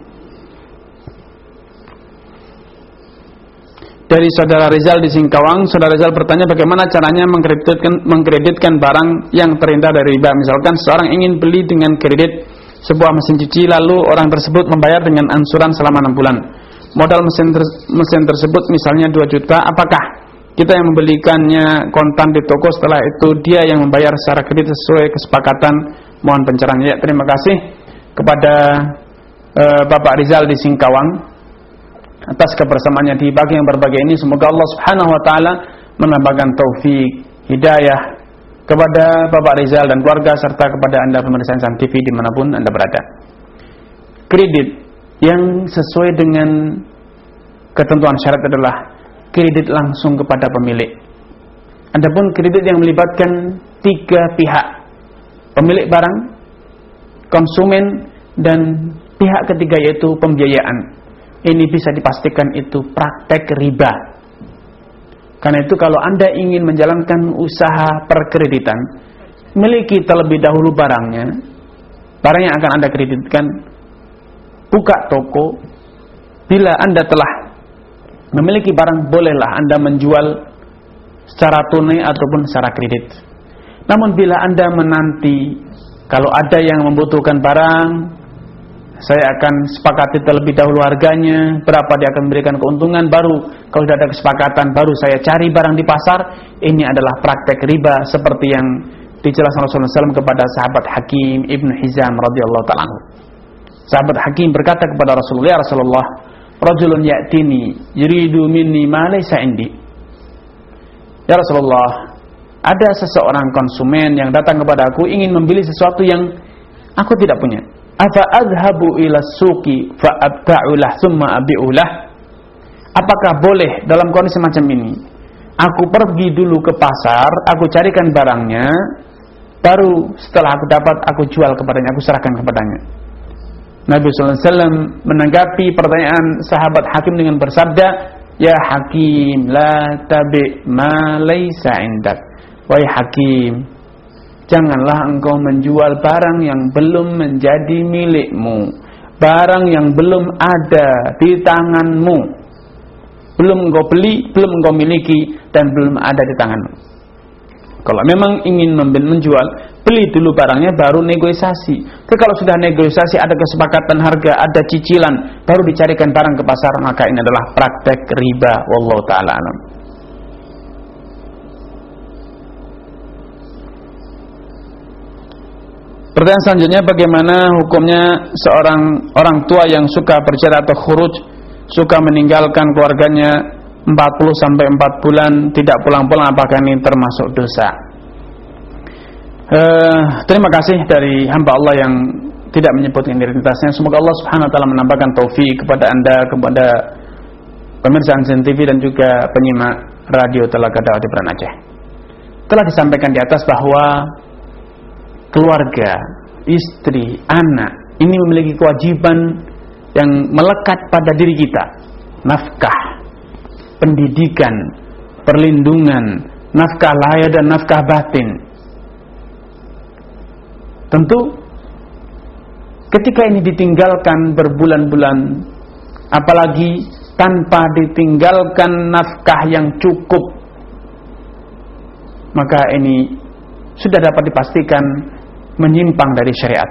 dari saudara Rizal di Singkawang. Saudara Rizal bertanya bagaimana caranya mengkreditkan, mengkreditkan barang yang terhindar dari riba. Misalkan seorang ingin beli dengan kredit sebuah mesin cuci, lalu orang tersebut membayar dengan angsuran selama enam bulan. Modal mesin, ter, mesin tersebut misalnya dua juta, apakah kita yang membelikannya kontan di toko, setelah itu dia yang membayar secara kredit sesuai kesepakatan? Mohon pencerahannya. Ya, terima kasih kepada uh, Bapak Rizal di Singkawang atas kebersamaannya di pagi yang berbahagia ini. Semoga Allah Subhanahu wa taala menambahkan taufik, hidayah kepada Bapak Rizal dan keluarga serta kepada Anda pemirsa Insan T V dimanapun Anda berada. Kredit yang sesuai dengan ketentuan syarat adalah kredit langsung kepada pemilik. Adapun kredit yang melibatkan tiga pihak, pemilik barang, konsumen, dan pihak ketiga yaitu pembiayaan, ini bisa dipastikan itu praktek riba. Karena itu kalau Anda ingin menjalankan usaha perkreditan, miliki terlebih dahulu barangnya, barang yang akan Anda kreditkan, buka toko. Bila Anda telah memiliki barang, bolehlah Anda menjual secara tunai ataupun secara kredit. Namun bila Anda menanti, kalau ada yang membutuhkan barang, saya akan sepakati terlebih dahulu harganya, berapa dia akan memberikan keuntungan, baru kalau sudah ada kesepakatan, baru saya cari barang di pasar. Ini adalah praktek riba seperti yang dijelaskan Rasulullah shallallahu alaihi wasallam kepada sahabat Hakim Ibn Hizam radhiyallahu ta'ala anhu. Sahabat Hakim berkata kepada Rasulullah, ya Rasulullah, rajulun ya'tini yuridu minni ma laysa indi. Ya Rasulullah, ada seseorang konsumen yang datang kepada aku ingin membeli sesuatu yang aku tidak punya. Afa adhabu ila suqi fa abta'ulah thumma abi'ulah. Apakah boleh dalam kondisi macam ini aku pergi dulu ke pasar, aku carikan barangnya, baru setelah aku dapat aku jual kepadanya, aku serahkan kepadanya? Nabi sallallahu alaihi wasallam menanggapi pertanyaan sahabat Hakim dengan bersabda, ya Hakim, la tabi' ma laysa indak. Wahai Hakim, janganlah engkau menjual barang yang belum menjadi milikmu, barang yang belum ada di tanganmu, belum engkau beli, belum engkau miliki, dan belum ada di tanganmu. Kalau memang ingin menjual, beli dulu barangnya, baru negosiasi. Tapi kalau sudah negosiasi, ada kesepakatan harga, ada cicilan, baru dicarikan barang ke pasar, maka ini adalah praktek riba. Wallahu ta'ala alam. Pertanyaan selanjutnya, bagaimana hukumnya seorang orang tua yang suka bercerai atau khuruj, suka meninggalkan keluarganya empat puluh sampai empat bulan tidak pulang-pulang, apakah ini termasuk dosa? Uh, terima kasih dari hamba Allah yang tidak menyebutkan identitasnya. Semoga Allah Subhanahu wa taala menambahkan taufik kepada Anda, kepada pemirsa Insan T V dan juga penyimak radio Telaga Dakwah di Beran Aceh. Telah disampaikan di atas bahwa keluarga, istri, anak ini memiliki kewajiban yang melekat pada diri kita. Nafkah, pendidikan, perlindungan, nafkah lahir dan nafkah batin. Tentu ketika ini ditinggalkan berbulan-bulan, apalagi tanpa ditinggalkan nafkah yang cukup, maka ini sudah dapat dipastikan menyimpang dari syariat.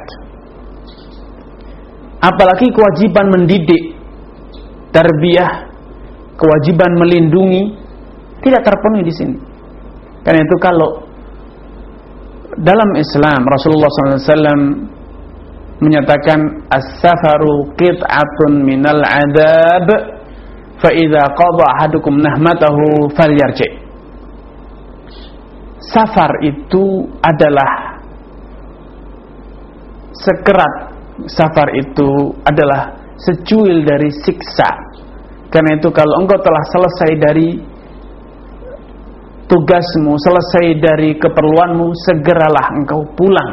Apalagi kewajiban mendidik, tarbiyah, kewajiban melindungi tidak terpenuhi di sini. Karena itu kalau dalam Islam Rasulullah shallallahu alaihi wasallam menyatakan as-safaru qit'atun minal adab fa idza qada ahadukum nahmatahu falyarji. Safar itu adalah sekerat, safar itu adalah secuil dari siksa. Karena itu kalau engkau telah selesai dari tugasmu, selesai dari keperluanmu, segeralah engkau pulang.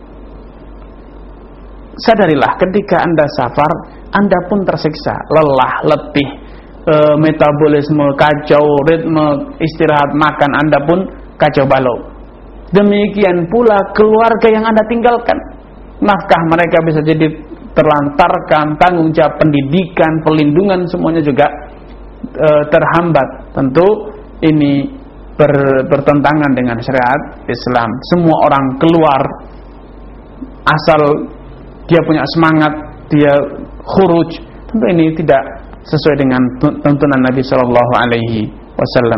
Sadarilah ketika Anda safar, Anda pun tersiksa, lelah, letih, e, metabolisme kacau, ritme istirahat makan Anda pun kacau balau. Demikian pula keluarga yang Anda tinggalkan, nafkah mereka bisa jadi terlantarkan, tanggung jawab pendidikan, perlindungan semuanya juga e, terhambat. Tentu ini ber, bertentangan dengan syariat Islam. Semua orang keluar asal dia punya semangat, dia khuruj, tentu ini tidak sesuai dengan tuntunan Nabi Shallallahu Alaihi Wasallam.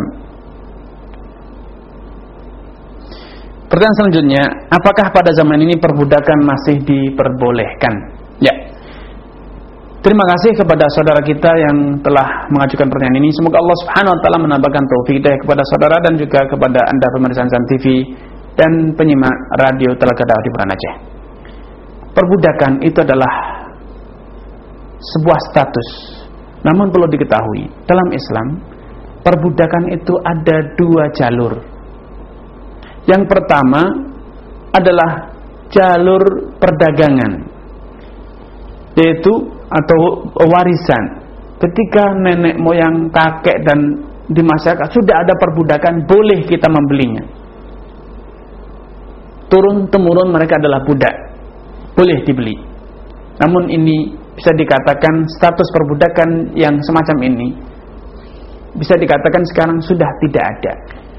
Pertanyaan selanjutnya, apakah pada zaman ini perbudakan masih diperbolehkan? Ya. Terima kasih kepada saudara kita yang telah mengajukan pertanyaan ini. Semoga Allah Subhanahu Wa Taala menambahkan taufik hidayah kepada saudara dan juga kepada anda pemirsa Insan T V dan penyimak radio Telaga Dakwah di Banda Aceh. Perbudakan itu adalah sebuah status. Namun perlu diketahui, dalam Islam perbudakan itu ada dua jalur. Yang pertama adalah jalur perdagangan, yaitu atau warisan. Ketika nenek moyang, kakek dan di masyarakat sudah ada perbudakan, boleh kita membelinya. Turun temurun mereka adalah budak, boleh dibeli. Namun ini bisa dikatakan status perbudakan yang semacam ini bisa dikatakan sekarang sudah tidak ada.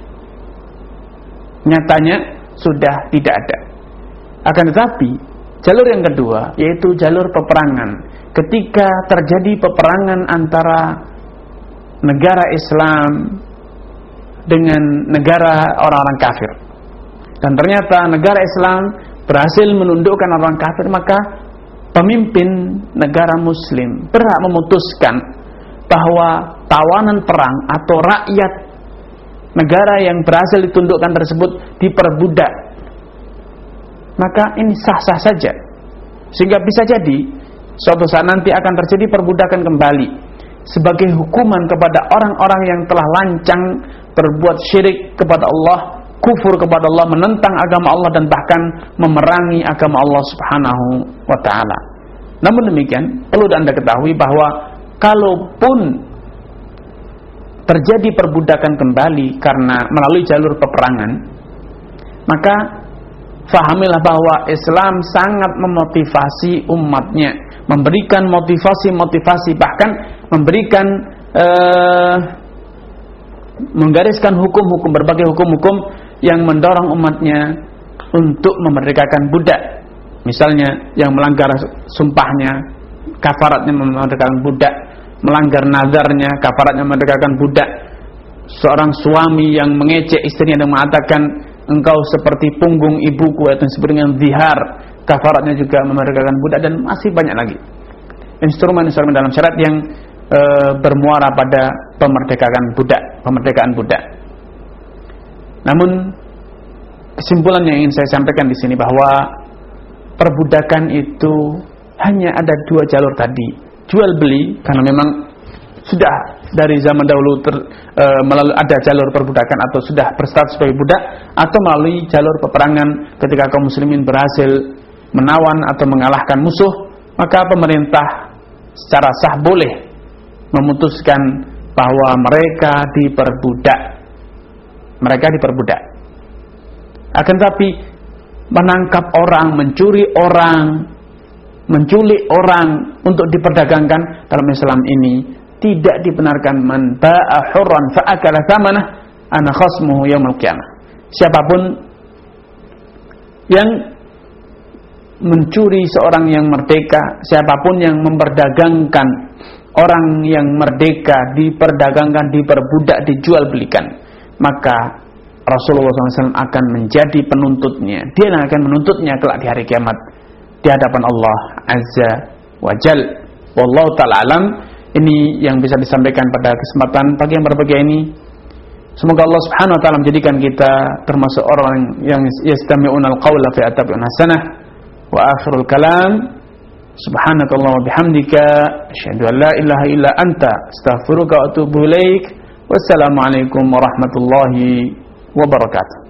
Nyatanya sudah tidak ada. Akan tetapi jalur yang kedua yaitu jalur peperangan. Ketika terjadi peperangan antara negara Islam dengan negara orang-orang kafir, dan ternyata negara Islam berhasil menundukkan orang kafir, maka pemimpin negara muslim berhak memutuskan bahwa tawanan perang atau rakyat negara yang berhasil ditundukkan tersebut diperbudak. Maka ini sah-sah saja. Sehingga bisa jadi suatu saat nanti akan terjadi perbudakan kembali sebagai hukuman kepada orang-orang yang telah lancang berbuat syirik kepada Allah, kufur kepada Allah, menentang agama Allah dan bahkan memerangi agama Allah Subhanahu wa taala. Namun demikian, perlu Anda ketahui bahwa kalaupun terjadi perbudakan kembali karena melalui jalur peperangan, maka fahamilah bahwa Islam sangat memotivasi umatnya, memberikan motivasi-motivasi, bahkan memberikan eh, menggariskan hukum-hukum, berbagai hukum-hukum yang mendorong umatnya untuk memerdekakan budak. Misalnya yang melanggar sumpahnya, kafaratnya memerdekakan budak, melanggar nazarnya, kafaratnya memerdekakan budak. Seorang suami yang mengejek istrinya dan mengatakan engkau seperti punggung ibuku, atau seperti dengan zihar, kafaratnya juga memerdekakan budak, dan masih banyak lagi instrumen-instrumen dalam syariat yang e, bermuara pada pemerdekaan budak, pemerdekaan budak. Namun kesimpulan yang ingin saya sampaikan di sini bahwa perbudakan itu hanya ada dua jalur tadi, jual beli, karena memang sudah dari zaman dahulu ter, e, melalui ada jalur perbudakan atau sudah berstatus sebagai budak, atau melalui jalur peperangan ketika kaum muslimin berhasil menawan atau mengalahkan musuh, maka pemerintah secara sah boleh memutuskan bahwa mereka diperbudak, mereka diperbudak. Akan tapi menangkap orang, mencuri orang, menculik orang untuk diperdagangkan dalam Islam ini tidak dibenarkan. Man ba'a hurran fa'akala thamanah ana khasmuhu yaumil qiyamah. Siapapun yang mencuri seorang yang merdeka, siapapun yang memperdagangkan orang yang merdeka, diperdagangkan, diperbudak, dijual belikan, maka Rasulullah shallallahu alaihi wasallam akan menjadi penuntutnya. Dia yang akan menuntutnya kelak di hari kiamat di hadapan Allah Azza wa Jal. Wallahu ta'ala alam. Ini yang bisa disampaikan pada kesempatan pagi yang berbahagia ini. Semoga Allah Subhanahu wa taala menjadikan kita termasuk orang yang yastami'unal qawla fi attabi'un hasanah. Wa akhirul kalam, subhanakallah wa bihamdika asyhadu an la ilaha illa anta astaghfiruka wa atubu ilaik. Wassalamualaikum warahmatullahi wabarakatuh.